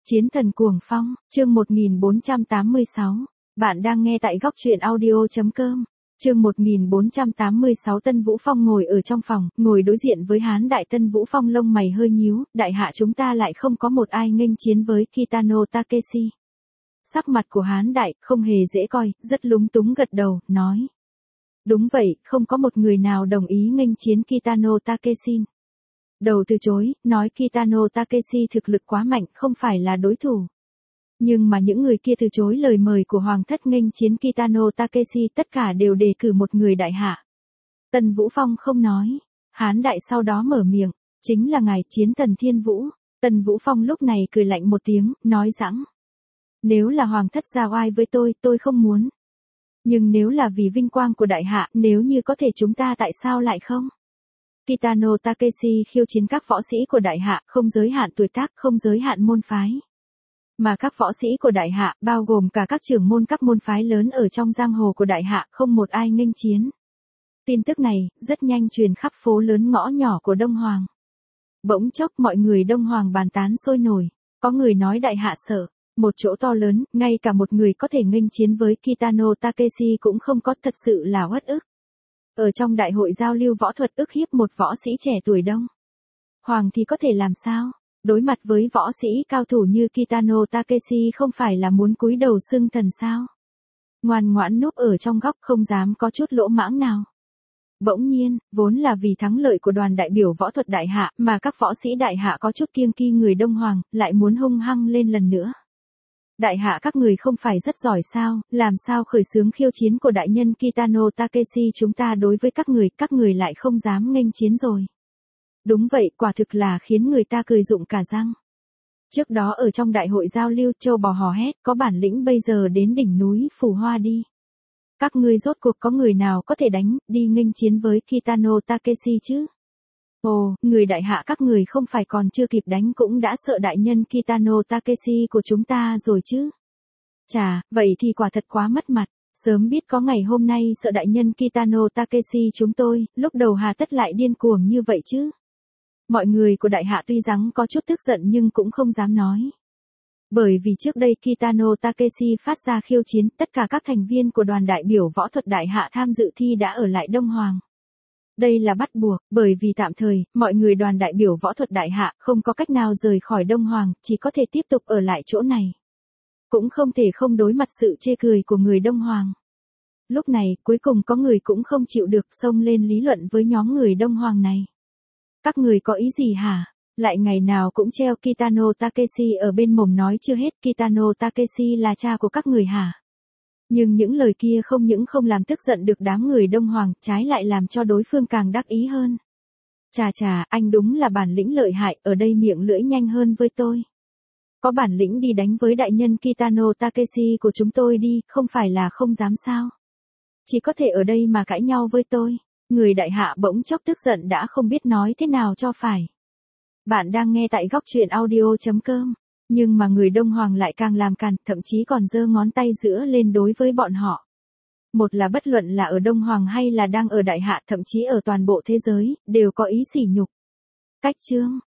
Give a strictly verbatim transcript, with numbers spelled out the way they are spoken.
Chiến thần cuồng phong, chương một nghìn bốn trăm tám mươi sáu. Bạn đang nghe tại góc truyện audio.com. Chương một nghìn bốn trăm tám mươi sáu. Tân Vũ Phong ngồi ở trong phòng, ngồi đối diện với Hán Đại. Tân Vũ Phong lông mày hơi nhíu, đại hạ chúng ta lại không có một ai nghênh chiến với Kitano Takeshi. Sắc mặt của Hán Đại không hề dễ coi, rất lúng túng gật đầu, nói. Đúng vậy, không có một người nào đồng ý nghênh chiến Kitano Takeshi. Đầu từ chối, nói Kitano Takeshi thực lực quá mạnh, không phải là đối thủ. Nhưng mà những người kia từ chối lời mời của Hoàng thất nghênh chiến Kitano Takeshi, tất cả đều đề cử một người đại hạ. Tần Vũ Phong không nói. Hán Đại sau đó mở miệng, chính là ngài Chiến thần Thiên Vũ. Tần Vũ Phong lúc này cười lạnh một tiếng, nói rằng. Nếu là Hoàng thất ra oai với tôi, tôi không muốn. Nhưng nếu là vì vinh quang của đại hạ, nếu như có thể chúng ta tại sao lại không? Kitano Takeshi khiêu chiến các võ sĩ của đại hạ, không giới hạn tuổi tác, không giới hạn môn phái. Mà các võ sĩ của đại hạ, bao gồm cả các trưởng môn các môn phái lớn ở trong giang hồ của đại hạ, không một ai nghênh chiến. Tin tức này, rất nhanh truyền khắp phố lớn ngõ nhỏ của Đông Hoàng. Bỗng chốc mọi người Đông Hoàng bàn tán sôi nổi. Có người nói đại hạ sợ. Một chỗ to lớn, ngay cả một người có thể nghênh chiến với Kitano Takeshi cũng không có, thật sự là uất ức. Ở trong đại hội giao lưu võ thuật ức hiếp một võ sĩ trẻ tuổi Đông Hoàng thì có thể làm sao? Đối mặt với võ sĩ cao thủ như Kitano Takeshi không phải là muốn cúi đầu xưng thần sao? Ngoan ngoãn núp ở trong góc không dám có chút lỗ mãng nào. Bỗng nhiên, vốn là vì thắng lợi của đoàn đại biểu võ thuật đại hạ mà các võ sĩ đại hạ có chút kiêng kỳ người Đông Hoàng, lại muốn hung hăng lên lần nữa. Đại hạ các người không phải rất giỏi sao, làm sao khởi xướng khiêu chiến của đại nhân Kitano Takeshi chúng ta đối với các người, các người lại không dám nghênh chiến rồi. Đúng vậy, quả thực là khiến người ta cười rụng cả răng. Trước đó ở trong đại hội giao lưu, châu bò hò hét, có bản lĩnh bây giờ đến đỉnh núi Phù Hoa đi. Các ngươi rốt cuộc có người nào có thể đánh, đi nghênh chiến với Kitano Takeshi chứ? Ồ, người đại hạ các người không phải còn chưa kịp đánh cũng đã sợ đại nhân Kitano Takeshi của chúng ta rồi chứ? Chà, vậy thì quả thật quá mất mặt. Sớm biết có ngày hôm nay sợ đại nhân Kitano Takeshi chúng tôi, lúc đầu hà tất lại điên cuồng như vậy chứ? Mọi người của đại hạ tuy rằng có chút tức giận nhưng cũng không dám nói. Bởi vì trước đây Kitano Takeshi phát ra khiêu chiến, tất cả các thành viên của đoàn đại biểu võ thuật đại hạ tham dự thi đã ở lại Đông Hoàng. Đây là bắt buộc, bởi vì tạm thời, mọi người đoàn đại biểu võ thuật đại hạ không có cách nào rời khỏi Đông Hoàng, chỉ có thể tiếp tục ở lại chỗ này. Cũng không thể không đối mặt sự chê cười của người Đông Hoàng. Lúc này, cuối cùng có người cũng không chịu được xông lên lý luận với nhóm người Đông Hoàng này. Các người có ý gì hả? Lại ngày nào cũng treo Kitano Takeshi ở bên mồm nói chưa hết, Kitano Takeshi là cha của các người hả? Nhưng những lời kia không những không làm tức giận được đám người Đông Hoàng, trái lại làm cho đối phương càng đắc ý hơn. Chà chà, anh đúng là bản lĩnh lợi hại, ở đây miệng lưỡi nhanh hơn với tôi. Có bản lĩnh đi đánh với đại nhân Kitano Takeshi của chúng tôi đi, không phải là không dám sao? Chỉ có thể ở đây mà cãi nhau với tôi. Người đại hạ bỗng chốc tức giận đã không biết nói thế nào cho phải. Bạn đang nghe tại góc truyện audio.com. Nhưng mà người Đông Hoàng lại càng làm càn, thậm chí còn giơ ngón tay giữa lên đối với bọn họ. Một là bất luận là ở Đông Hoàng hay là đang ở đại hạ, thậm chí ở toàn bộ thế giới, đều có ý sỉ nhục. Cách chương,